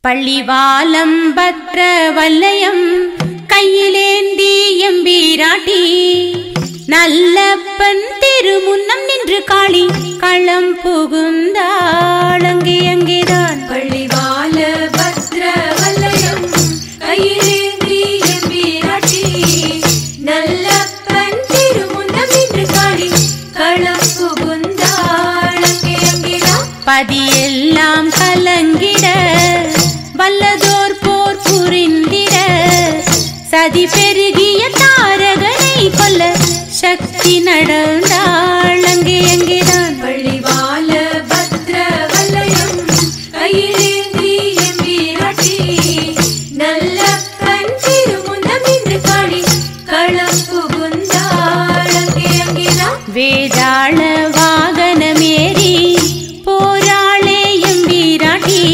பள்ளிவாலம் பத்ர வல்லயம் கையிலேந்தி எம்பீராட்டி நல்லப்பன் திருமுன்னம் நின்று காளி களம் புகுந்தாள். அங்கே அங்கேதான் பள்ளிவால பத்ர வல்லயம் கையிலேந்தி எம்பீராட்டி நல்லப்பன் திருமுன்னம் நின்று காளி களம் புகுந்தாள். அங்கே அங்கேதான் பதியெல்லாம் கலங்கிட வல்லதோர் போர் புரிந்திட சதி பெருகிய தாரகனை கொல்ல சக்தி நடந்தாள். அங்கே அங்கேதான் பள்ளிவால பத்ர வல்லயம் கையிலேந்தி எம்பீராட்டி நல்லப்பன் திருமுன்னம் நின்று காளி களம் புகுந்தாள். அங்கே அங்கேதான் வேதாள வாகனமேறி போராளே எம்பீராட்டி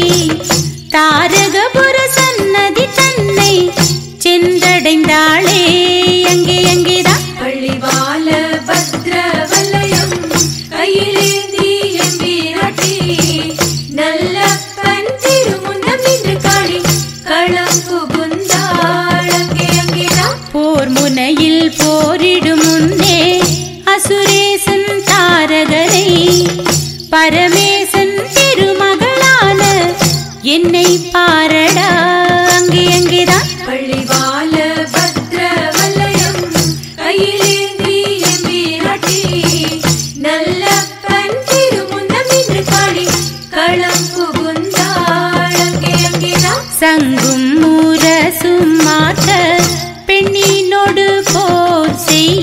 தாரகபுர சன்னதி தன்னை சென்றடைந்தாளே. அங்கே அங்கேதான் பள்ளிவால பத்ர வல்லயம் கையிலேந்தி எம்பீராட்டி நல்லப்பன் திருமுன்னம் நின்று காளி களம் புகுந்தாள். அங்கே அங்கேதான் போர் முனையில் போரிடும் முன்னே அசுரேசன் தாரகரை பரமேசன் திருமகளான என்னை பாரடா. அங்கே அங்கேதான் பள்ளிவால பத்ர வல்லயம் கையிலேந்தி எம்பீராட்டி நல்லப்பன் திருமுன்னம் நின்று காளி களம் புகுந்தாள். அங்கே அங்கேதான் சங்கும் முரசும் மாற்ற பெண்ணினோடு போர் செய்ய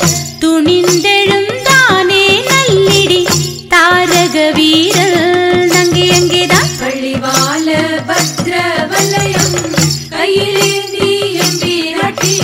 துணிந்தெழுந்தானே நல்லிடி தாரக வீரன். அங்கே அங்கேதான் பள்ளிவால பத்ர வல்லயம் கையிலேந்தி எம்பீராட்டி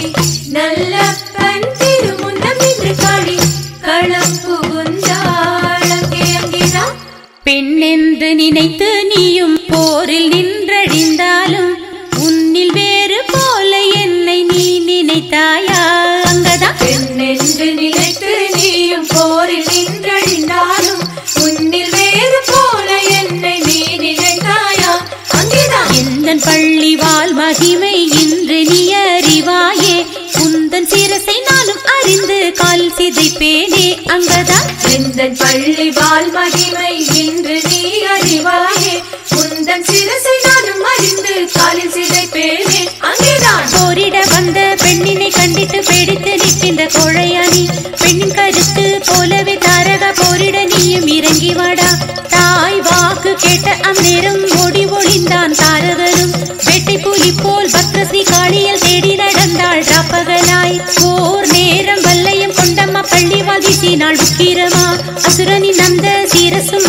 நல்லப்பன் திருமுன்னம் நின்று காளி களம் புகுந்தாள். அங்கே அங்கேதான் பெண்ணென்று நினைத்து நீயும் போரில் நின்றடிந்தாலும் உன்னில் வேறு போல என்னை நீ நினைத்தாயா. அங்கதான் பெண்ணென்று நினைத்து நீயும் போரில் நின்றடிந்தாலும் உன்னில் வேறு போல என்னை நீ நினைத்தாயா. அங்கேதான் எந்தன் பள்ளிவால் மகிமை இன்று நீ அறிவாயே உந்தன் சிரசை நானும் அறிந்து கால் சிதைப்பேனே. அங்கதான் எந்தன் பள்ளிவால் மகிமை இன்று நீ அறிவாயே உந்தன் சிரசை நானும் அறிந்து காலில் சிதைப்பேனே. அங்கேதான் போரிட வந்த பெண்ணினை கண்டிட்டு பேடித்து நிற்கின்ற கோழையானி பெண்ணின் கருத்து போலவே தாரக போரிட நீயும் இறங்கி வாடா. தாய் வாக்கு கேட்ட அந்நேரம் ஓடி ஒளிந்தான் தாரகனும் வேட்டை புலி போல் பத்ரஸ்ரீ காளியல் தேடி நடந்தாள் ராப்பகலாய். போர் நேரம் வல்லையம் கொண்டம்மா பள்ளிவால் வீசினாள் உக்கிரமா அசுரனின் அந்த சீரசும்